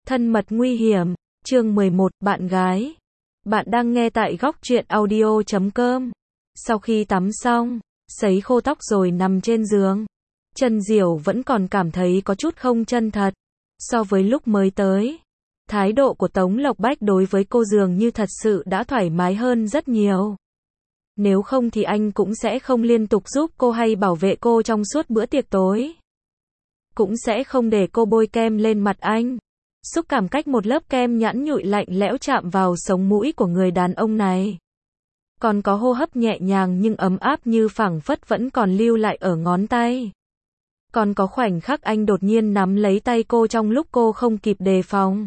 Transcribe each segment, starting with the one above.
Thân mật nguy hiểm, chương 11, bạn gái. Bạn đang nghe tại góc truyện audio.com. Sau khi tắm xong, sấy khô tóc rồi nằm trên giường, Trân Diểu vẫn còn cảm thấy có chút không chân thật. So với lúc mới tới, thái độ của Tống Lộc Bách đối với cô dường như thật sự đã thoải mái hơn rất nhiều. Nếu không thì anh cũng sẽ không liên tục giúp cô hay bảo vệ cô trong suốt bữa tiệc tối. Cũng sẽ không để cô bôi kem lên mặt anh. Xúc cảm cách một lớp kem nhẵn nhụi lạnh lẽo chạm vào sống mũi của người đàn ông này. Còn có hô hấp nhẹ nhàng nhưng ấm áp như phảng phất vẫn còn lưu lại ở ngón tay. Còn có khoảnh khắc anh đột nhiên nắm lấy tay cô trong lúc cô không kịp đề phòng.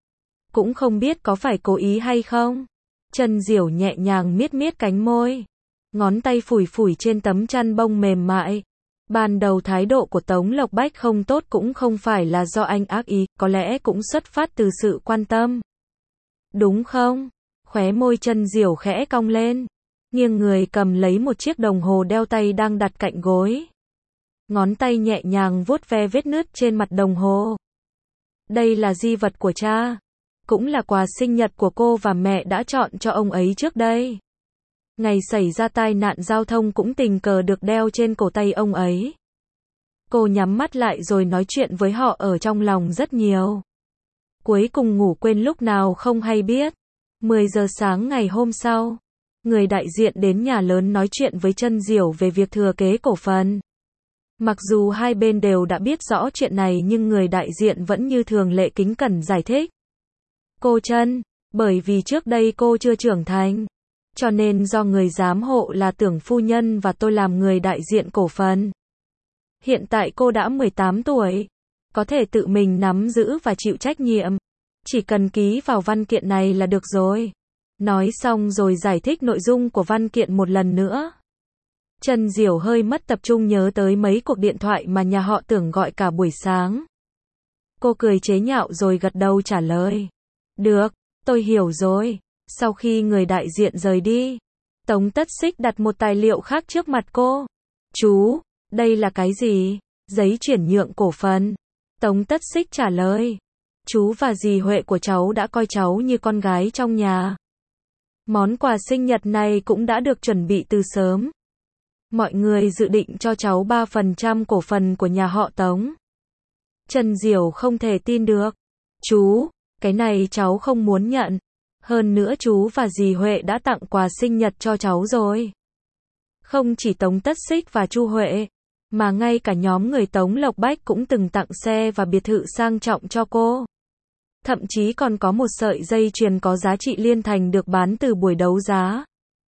Cũng không biết có phải cố ý hay không. Trân Diểu nhẹ nhàng miết miết cánh môi. Ngón tay phủi phủi trên tấm chăn bông mềm mại. Ban đầu thái độ của Tống Lộc Bách không tốt cũng không phải là do anh ác ý, có lẽ cũng xuất phát từ sự quan tâm. Đúng không? Khóe môi Trân Diểu khẽ cong lên. Nghiêng người cầm lấy một chiếc đồng hồ đeo tay đang đặt cạnh gối. Ngón tay nhẹ nhàng vuốt ve vết nứt trên mặt đồng hồ. Đây là di vật của cha. Cũng là quà sinh nhật của cô và mẹ đã chọn cho ông ấy trước đây. Ngày xảy ra tai nạn giao thông cũng tình cờ được đeo trên cổ tay ông ấy. Cô nhắm mắt lại rồi nói chuyện với họ ở trong lòng rất nhiều. Cuối cùng ngủ quên lúc nào không hay biết. 10 giờ sáng ngày hôm sau, người đại diện đến nhà lớn nói chuyện với Trân Diểu về việc thừa kế cổ phần. Mặc dù hai bên đều đã biết rõ chuyện này nhưng người đại diện vẫn như thường lệ kính cẩn giải thích. Cô Trân, bởi vì trước đây cô chưa trưởng thành, cho nên do người giám hộ là Tưởng phu nhân và tôi làm người đại diện cổ phần. Hiện tại cô đã 18 tuổi, có thể tự mình nắm giữ và chịu trách nhiệm. Chỉ cần ký vào văn kiện này là được rồi. Nói xong rồi giải thích nội dung của văn kiện một lần nữa. Trân Diểu hơi mất tập trung nhớ tới mấy cuộc điện thoại mà nhà họ Tưởng gọi cả buổi sáng. Cô cười chế nhạo rồi gật đầu trả lời. Được, tôi hiểu rồi. Sau khi người đại diện rời đi, Tống Tất Xích đặt một tài liệu khác trước mặt cô. Chú, đây là cái gì? Giấy chuyển nhượng cổ phần. Tống Tất Xích trả lời. Chú và dì Huệ của cháu đã coi cháu như con gái trong nhà. Món quà sinh nhật này cũng đã được chuẩn bị từ sớm. Mọi người dự định cho cháu 3% cổ phần của nhà họ Tống. Trân Diểu không thể tin được. Chú, cái này cháu không muốn nhận. Hơn nữa chú và dì Huệ đã tặng quà sinh nhật cho cháu rồi. Không chỉ Tống Tất Xích và Chu Huệ, mà ngay cả nhóm người Tống Lộc Bách cũng từng tặng xe và biệt thự sang trọng cho cô. Thậm chí còn có một sợi dây chuyền có giá trị liên thành được bán từ buổi đấu giá.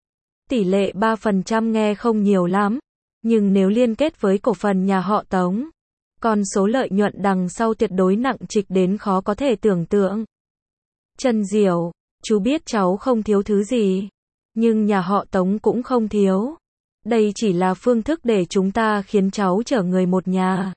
Tỷ lệ 3% nghe không nhiều lắm, nhưng nếu liên kết với cổ phần nhà họ Tống, con số lợi nhuận đằng sau tuyệt đối nặng trịch đến khó có thể tưởng tượng. Trân Diểu, chú biết cháu không thiếu thứ gì, nhưng nhà họ Tống cũng không thiếu. Đây chỉ là phương thức để chúng ta khiến cháu trở người một nhà.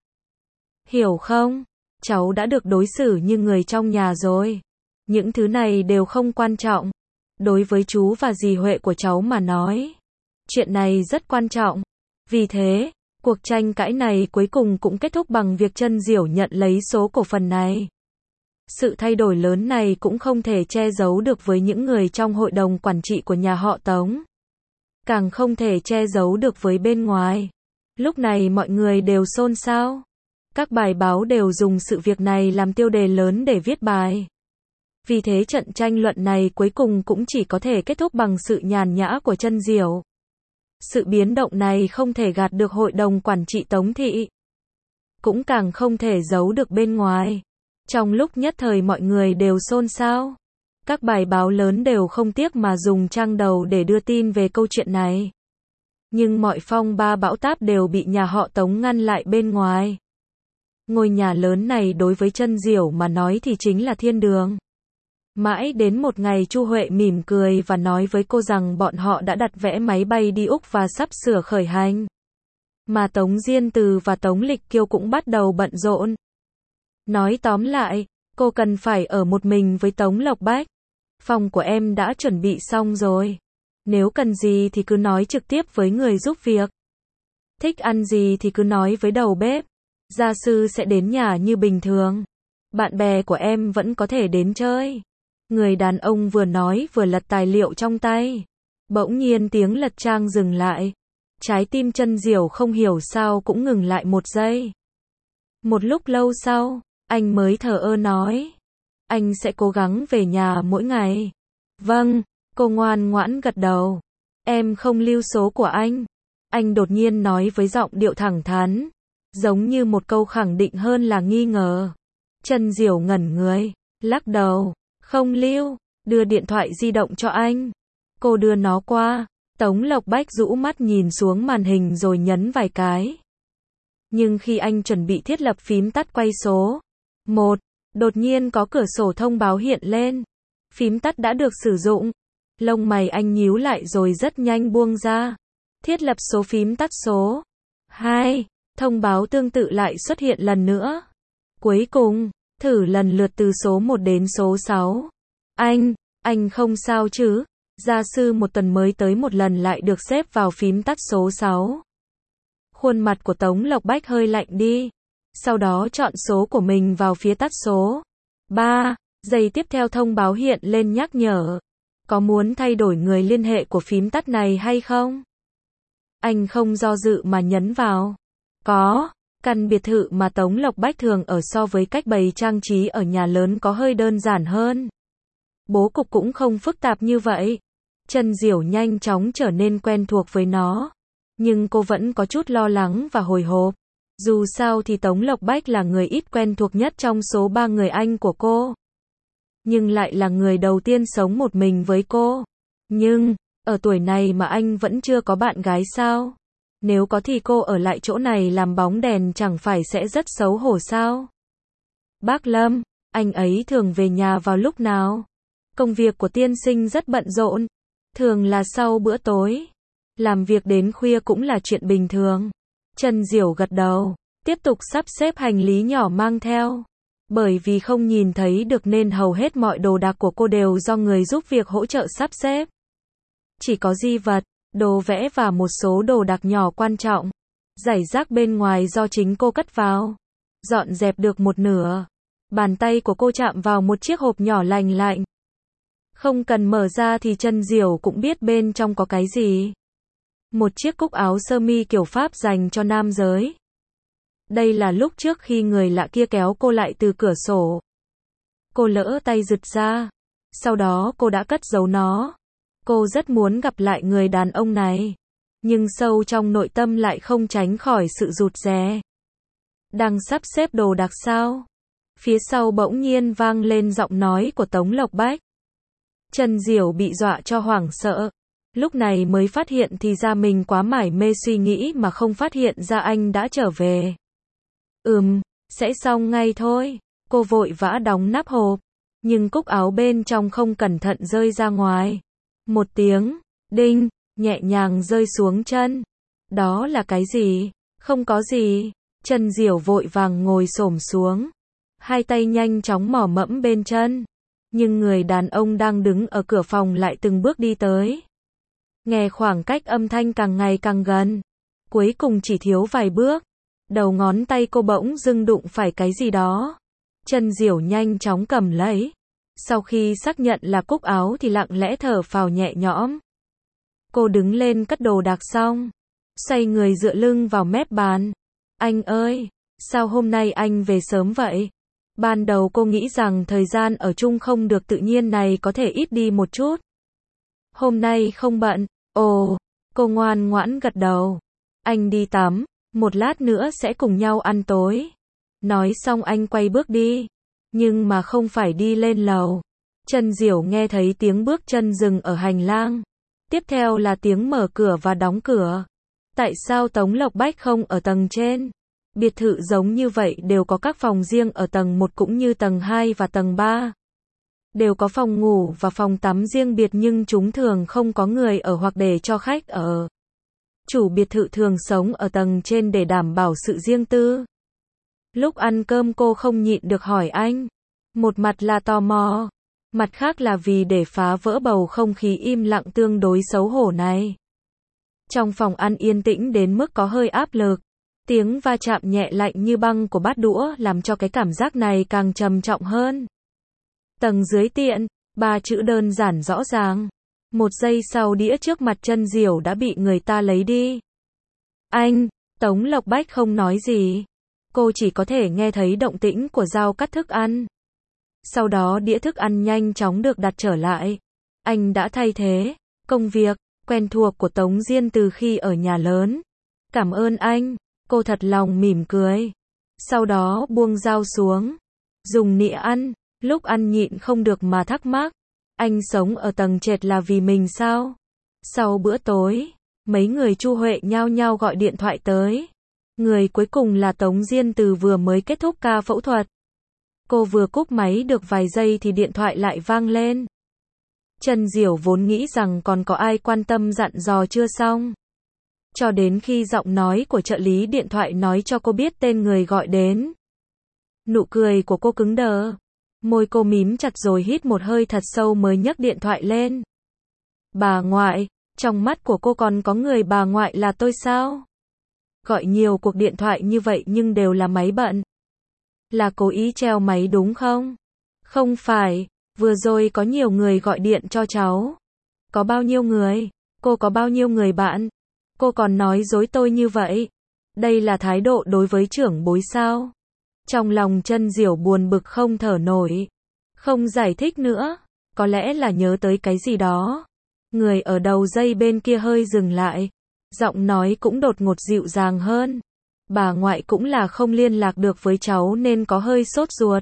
Hiểu không? Cháu đã được đối xử như người trong nhà rồi. Những thứ này đều không quan trọng. Đối với chú và dì Huệ của cháu mà nói, chuyện này rất quan trọng. Vì thế, cuộc tranh cãi này cuối cùng cũng kết thúc bằng việc Trân Diểu nhận lấy số cổ phần này. Sự thay đổi lớn này cũng không thể che giấu được với những người trong hội đồng quản trị của nhà họ Tống. Càng không thể che giấu được với bên ngoài. Lúc này mọi người đều xôn xao. Các bài báo đều dùng sự việc này làm tiêu đề lớn để viết bài. Vì thế trận tranh luận này cuối cùng cũng chỉ có thể kết thúc bằng sự nhàn nhã của Trân Diểu. Sự biến động này không thể gạt được hội đồng quản trị Tống thị. Cũng càng không thể giấu được bên ngoài. Trong lúc nhất thời mọi người đều xôn xao. Các bài báo lớn đều không tiếc mà dùng trang đầu để đưa tin về câu chuyện này. Nhưng mọi phong ba bão táp đều bị nhà họ Tống ngăn lại bên ngoài. Ngôi nhà lớn này đối với Trân Diểu mà nói thì chính là thiên đường. Mãi đến một ngày Chu Huệ mỉm cười và nói với cô rằng bọn họ đã đặt vé máy bay đi Úc và sắp sửa khởi hành. Mà Tống Diên Từ và Tống Lịch Kiêu cũng bắt đầu bận rộn. Nói tóm lại, cô cần phải ở một mình với Tống Lộc Bách. Phòng của em đã chuẩn bị xong rồi. Nếu cần gì thì cứ nói trực tiếp với người giúp việc. Thích ăn gì thì cứ nói với đầu bếp. Gia sư sẽ đến nhà như bình thường. Bạn bè của em vẫn có thể đến chơi. Người đàn ông vừa nói vừa lật tài liệu trong tay. Bỗng nhiên tiếng lật trang dừng lại. Trái tim Chân Diểu không hiểu sao cũng ngừng lại một giây. Một lúc lâu sau, anh mới thờ ơ nói. Anh sẽ cố gắng về nhà mỗi ngày. Vâng, cô ngoan ngoãn gật đầu. Em không lưu số của anh. Anh đột nhiên nói với giọng điệu thẳng thắn. Giống như một câu khẳng định hơn là nghi ngờ. Chân Diểu ngẩn người, lắc đầu. Không lưu, đưa điện thoại di động cho anh. Cô đưa nó qua. Tống Lộc Bách rũ mắt nhìn xuống màn hình rồi nhấn vài cái. Nhưng khi anh chuẩn bị thiết lập phím tắt quay số 1, đột nhiên có cửa sổ thông báo hiện lên. Phím tắt đã được sử dụng. Lông mày anh nhíu lại rồi rất nhanh buông ra. Thiết lập số phím tắt số 2. Thông báo tương tự lại xuất hiện lần nữa. Cuối cùng, thử lần lượt từ số 1 đến số 6. Anh không sao chứ? Gia sư một tuần mới tới một lần lại được xếp vào phím tắt số 6. Khuôn mặt của Tống Lộc Bách hơi lạnh đi. Sau đó chọn số của mình vào phía tắt số 3. Giây tiếp theo thông báo hiện lên nhắc nhở. Có muốn thay đổi người liên hệ của phím tắt này hay không? Anh không do dự mà nhấn vào. Có. Căn biệt thự mà Tống Lộc Bách thường ở so với cách bày trang trí ở nhà lớn có hơi đơn giản hơn. Bố cục cũng không phức tạp như vậy. Chân Diểu nhanh chóng trở nên quen thuộc với nó. Nhưng cô vẫn có chút lo lắng và hồi hộp. Dù sao thì Tống Lộc Bách là người ít quen thuộc nhất trong số 3 người anh của cô. Nhưng lại là người đầu tiên sống một mình với cô. Nhưng, ở tuổi này mà anh vẫn chưa có bạn gái sao? Nếu có thì cô ở lại chỗ này làm bóng đèn chẳng phải sẽ rất xấu hổ sao? Bác Lâm, anh ấy thường về nhà vào lúc nào? Công việc của tiên sinh rất bận rộn. Thường là sau bữa tối. Làm việc đến khuya cũng là chuyện bình thường. Chân Diểu gật đầu. Tiếp tục sắp xếp hành lý nhỏ mang theo. Bởi vì không nhìn thấy được nên hầu hết mọi đồ đạc của cô đều do người giúp việc hỗ trợ sắp xếp. Chỉ có di vật, đồ vẽ và một số đồ đạc nhỏ quan trọng. Rải rác bên ngoài do chính cô cất vào. Dọn dẹp được một nửa. Bàn tay của cô chạm vào một chiếc hộp nhỏ lành lạnh. Không cần mở ra thì Chân Diểu cũng biết bên trong có cái gì. Một chiếc cúc áo sơ mi kiểu Pháp dành cho nam giới. Đây là lúc trước khi người lạ kia kéo cô lại từ cửa sổ. Cô lỡ tay giật ra. Sau đó cô đã cất giấu nó. Cô rất muốn gặp lại người đàn ông này. Nhưng sâu trong nội tâm lại không tránh khỏi sự rụt rè. Đang sắp xếp đồ đạc sao? Phía sau bỗng nhiên vang lên giọng nói của Tống Lộc Bách. Chân Diểu bị dọa cho hoảng sợ. Lúc này mới phát hiện thì ra mình quá mải mê suy nghĩ mà không phát hiện ra anh đã trở về. Sẽ xong ngay thôi. Cô vội vã đóng nắp hộp. Nhưng cúc áo bên trong không cẩn thận rơi ra ngoài. Một tiếng, đinh, nhẹ nhàng rơi xuống chân. Đó là cái gì? Không có gì. Chân Diểu vội vàng ngồi xổm xuống. Hai tay nhanh chóng mò mẫm bên chân. Nhưng người đàn ông đang đứng ở cửa phòng lại từng bước đi tới. Nghe khoảng cách âm thanh càng ngày càng gần. Cuối cùng chỉ thiếu vài bước. Đầu ngón tay cô bỗng dưng đụng phải cái gì đó. Chân Diểu nhanh chóng cầm lấy. Sau khi xác nhận là cúc áo thì lặng lẽ thở phào nhẹ nhõm. Cô đứng lên cất đồ đạc xong. Xoay người dựa lưng vào mép bàn. Anh ơi, sao hôm nay anh về sớm vậy? Ban đầu cô nghĩ rằng thời gian ở chung không được tự nhiên này có thể ít đi một chút. Hôm nay không bận. Ồ, cô ngoan ngoãn gật đầu. Anh đi tắm, một lát nữa sẽ cùng nhau ăn tối. Nói xong anh quay bước đi. Nhưng mà không phải đi lên lầu. Chân Diểu nghe thấy tiếng bước chân dừng ở hành lang. Tiếp theo là tiếng mở cửa và đóng cửa. Tại sao Tống Lộc Bách không ở tầng trên? Biệt thự giống như vậy đều có các phòng riêng ở tầng 1 cũng như tầng 2 và tầng 3. Đều có phòng ngủ và phòng tắm riêng biệt nhưng chúng thường không có người ở hoặc để cho khách ở. Chủ biệt thự thường sống ở tầng trên để đảm bảo sự riêng tư. Lúc ăn cơm cô không nhịn được hỏi anh. Một mặt là tò mò. Mặt khác là vì để phá vỡ bầu không khí im lặng tương đối xấu hổ này. Trong phòng ăn yên tĩnh đến mức có hơi áp lực. Tiếng va chạm nhẹ lạnh như băng của bát đũa làm cho cái cảm giác này càng trầm trọng hơn. Tầng dưới tiện, 3 chữ đơn giản rõ ràng. 1 giây sau đĩa trước mặt Chân Diểu đã bị người ta lấy đi. Anh, Tống Lộc Bách không nói gì. Cô chỉ có thể nghe thấy động tĩnh của dao cắt thức ăn. Sau đó đĩa thức ăn nhanh chóng được đặt trở lại. Anh đã thay thế công việc quen thuộc của Tống Diên từ khi ở nhà lớn. Cảm ơn anh, cô thật lòng mỉm cười. Sau đó buông dao xuống, dùng nĩa ăn, lúc ăn nhịn không được mà thắc mắc. Anh sống ở tầng trệt là vì mình sao? Sau bữa tối, mấy người Chu Huệ nhao nhao gọi điện thoại tới. Người cuối cùng là Tống Diên Từ vừa mới kết thúc ca phẫu thuật. Cô vừa cúp máy được vài giây thì điện thoại lại vang lên. Chân Diểu vốn nghĩ rằng còn có ai quan tâm dặn dò chưa xong. Cho đến khi giọng nói của trợ lý điện thoại nói cho cô biết tên người gọi đến. Nụ cười của cô cứng đờ. Môi cô mím chặt rồi hít một hơi thật sâu mới nhấc điện thoại lên. Bà ngoại, trong mắt của cô còn có người bà ngoại là tôi sao? Gọi nhiều cuộc điện thoại như vậy nhưng đều là máy bận. Là cố ý treo máy đúng không? Không phải, vừa rồi có nhiều người gọi điện cho cháu. Có bao nhiêu người? Cô có bao nhiêu người bạn? Cô còn nói dối tôi như vậy. Đây là thái độ đối với trưởng bối sao? Trong lòng Chân Diểu buồn bực không thở nổi. Không giải thích nữa. Có lẽ là nhớ tới cái gì đó. Người ở đầu dây bên kia hơi dừng lại. Giọng nói cũng đột ngột dịu dàng hơn. Bà ngoại cũng là không liên lạc được với cháu nên có hơi sốt ruột.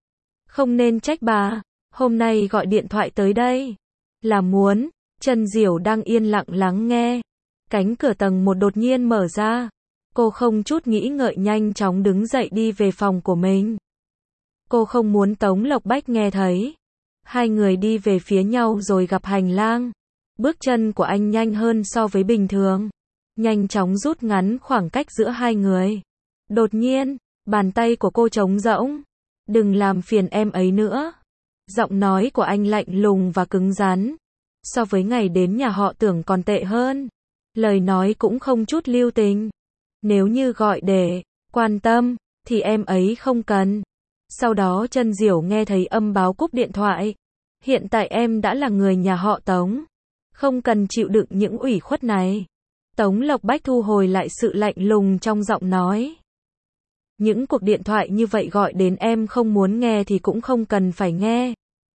Không nên trách bà. Hôm nay gọi điện thoại tới đây. Là muốn. Chân Diểu đang yên lặng lắng nghe. Cánh cửa tầng 1 đột nhiên mở ra. Cô không chút nghĩ ngợi nhanh chóng đứng dậy đi về phòng của mình. Cô không muốn Tống Lộc Bách nghe thấy. Hai người đi về phía nhau rồi gặp hành lang. Bước chân của anh nhanh hơn so với bình thường. Nhanh chóng rút ngắn khoảng cách giữa hai người. Đột nhiên, bàn tay của cô trống rỗng. Đừng làm phiền em ấy nữa. Giọng nói của anh lạnh lùng và cứng rắn. So với ngày đến nhà họ Tưởng còn tệ hơn. Lời nói cũng không chút lưu tình. Nếu như gọi để quan tâm, thì em ấy không cần. Sau đó Chân Diểu nghe thấy âm báo cúp điện thoại. Hiện tại em đã là người nhà họ Tống. Không cần chịu đựng những ủy khuất này. Tống Lộc Bách thu hồi lại sự lạnh lùng trong giọng nói. Những cuộc điện thoại như vậy gọi đến em không muốn nghe thì cũng không cần phải nghe.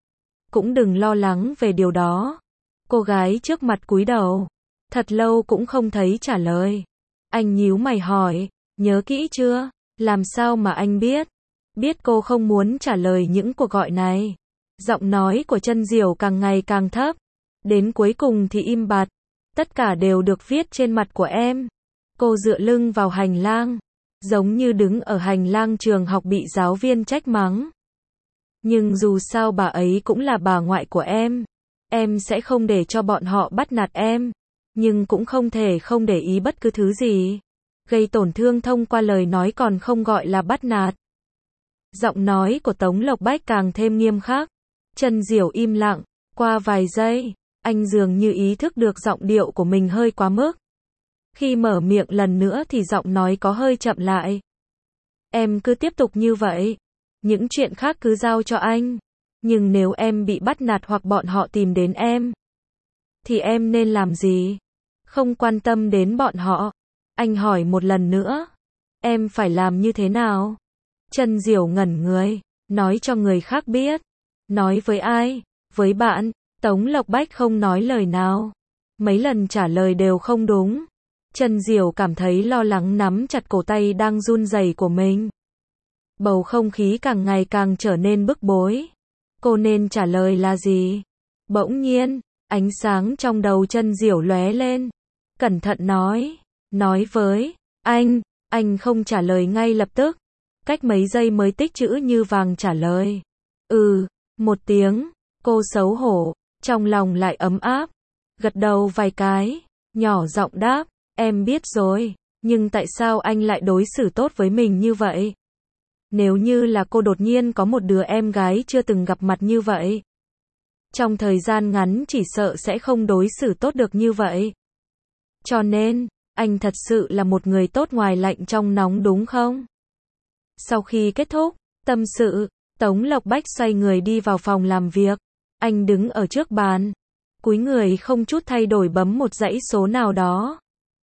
Cũng đừng lo lắng về điều đó. Cô gái trước mặt cúi đầu. Thật lâu cũng không thấy trả lời. Anh nhíu mày hỏi, nhớ kỹ chưa? Làm sao mà anh biết? Biết cô không muốn trả lời những cuộc gọi này. Giọng nói của Chân Diểu càng ngày càng thấp. Đến cuối cùng thì im bặt. Tất cả đều được viết trên mặt của em. Cô dựa lưng vào hành lang. Giống như đứng ở hành lang trường học bị giáo viên trách mắng. Nhưng dù sao bà ấy cũng là bà ngoại của em. Em sẽ không để cho bọn họ bắt nạt em. Nhưng cũng không thể không để ý bất cứ thứ gì. Gây tổn thương thông qua lời nói còn không gọi là bắt nạt. Giọng nói của Tống Lộc Bách càng thêm nghiêm khắc. Chân Diểu im lặng. Qua vài giây, anh dường như ý thức được giọng điệu của mình hơi quá mức. Khi mở miệng lần nữa thì giọng nói có hơi chậm lại. Em cứ tiếp tục như vậy. Những chuyện khác cứ giao cho anh. Nhưng nếu em bị bắt nạt hoặc bọn họ tìm đến em, thì em nên làm gì? Không quan tâm đến bọn họ. Anh hỏi một lần nữa. Em phải làm như thế nào? Chân Diểu ngẩn người. Nói cho người khác biết. Nói với ai? Với bạn. Tống Lộc Bách không nói lời nào. Mấy lần trả lời đều không đúng. Chân Diểu cảm thấy lo lắng nắm chặt cổ tay đang run rẩy của mình. Bầu không khí càng ngày càng trở nên bức bối. Cô nên trả lời là gì? Bỗng nhiên, ánh sáng trong đầu Chân Diểu lóe lên. Cẩn thận nói với anh không trả lời ngay lập tức. Cách mấy giây mới tích chữ như vàng trả lời. Một tiếng, cô xấu hổ, trong lòng lại ấm áp. Gật đầu vài cái, nhỏ giọng đáp, em biết rồi, nhưng tại sao anh lại đối xử tốt với mình như vậy? Nếu như là cô đột nhiên có một đứa em gái chưa từng gặp mặt như vậy, trong thời gian ngắn chỉ sợ sẽ không đối xử tốt được như vậy. Cho nên, anh thật sự là một người tốt ngoài lạnh trong nóng đúng không? Sau khi kết thúc tâm sự, Tống Lộc Bách xoay người đi vào phòng làm việc. Anh đứng ở trước bàn, cúi người không chút thay đổi bấm một dãy số nào đó.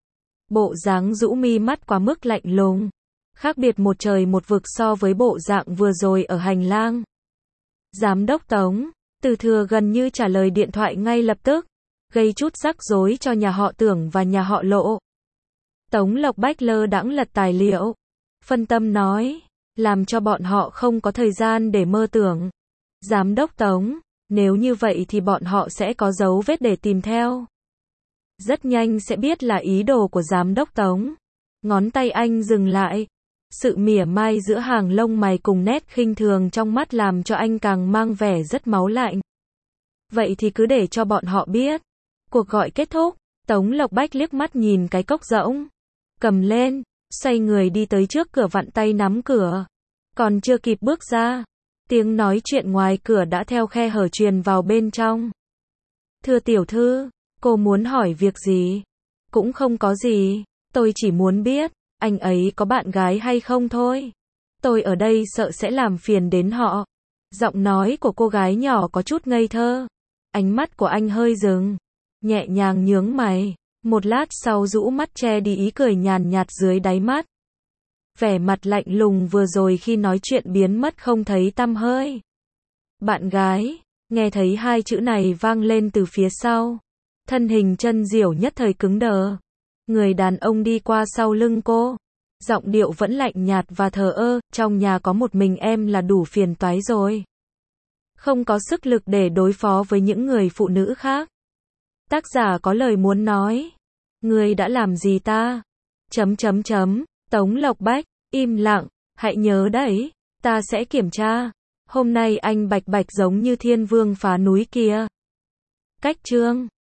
Bộ dáng rũ mi mắt quá mức lạnh lùng, khác biệt một trời một vực so với bộ dạng vừa rồi ở hành lang. Giám đốc Tống, Từ Thừa gần như trả lời điện thoại ngay lập tức, gây chút rắc rối cho nhà họ Tưởng và nhà họ Lộ. Tống Lộc Bách lơ đãng lật tài liệu, phân tâm nói, làm cho bọn họ không có thời gian để mơ tưởng. Giám đốc Tống, nếu như vậy thì bọn họ sẽ có dấu vết để tìm theo. Rất nhanh sẽ biết là ý đồ của giám đốc Tống. Ngón tay anh dừng lại. Sự mỉa mai giữa hàng lông mày cùng nét khinh thường trong mắt làm cho anh càng mang vẻ rất máu lạnh. Vậy thì cứ để cho bọn họ biết. Cuộc gọi kết thúc, Tống Lộc Bách liếc mắt nhìn cái cốc rỗng, cầm lên, xoay người đi tới trước cửa vặn tay nắm cửa. Còn chưa kịp bước ra, tiếng nói chuyện ngoài cửa đã theo khe hở truyền vào bên trong. Thưa tiểu thư, cô muốn hỏi việc gì? Cũng không có gì, tôi chỉ muốn biết, anh ấy có bạn gái hay không thôi. Tôi ở đây sợ sẽ làm phiền đến họ. Giọng nói của cô gái nhỏ có chút ngây thơ. Ánh mắt của anh hơi dừng, nhẹ nhàng nhướng mày. Một lát sau rũ mắt che đi ý cười nhàn nhạt dưới đáy mắt. Vẻ mặt lạnh lùng vừa rồi khi nói chuyện biến mất không thấy tăm hơi. Bạn gái, nghe thấy hai chữ này vang lên từ phía sau. Thân hình Chân Diểu nhất thời cứng đờ. Người đàn ông đi qua sau lưng cô. Giọng điệu vẫn lạnh nhạt và thờ ơ, trong nhà có một mình em là đủ phiền toái rồi. Không có sức lực để đối phó với những người phụ nữ khác. Tác giả có lời muốn nói. Người đã làm gì ta? Tống Lộc Bách, im lặng, hãy nhớ đấy, ta sẽ kiểm tra. Hôm nay anh bạch bạch giống như thiên vương phá núi kia. Cách chương